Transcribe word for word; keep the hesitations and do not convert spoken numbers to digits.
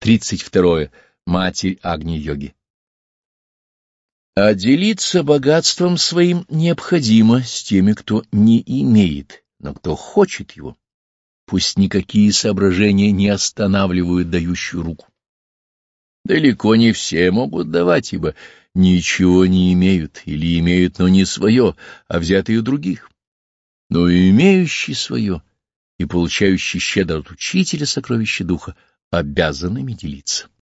тридцать второе. Матерь Агни-йоги. А делиться богатством своим необходимо с теми, кто не имеет, но кто хочет его. Пусть никакие соображения не останавливают дающую руку. Далеко не все могут давать, ибо ничего не имеют, или имеют, но не свое, а взятые у других. Но имеющий свое и получающий щедро от учителя сокровища духа обязанными делиться.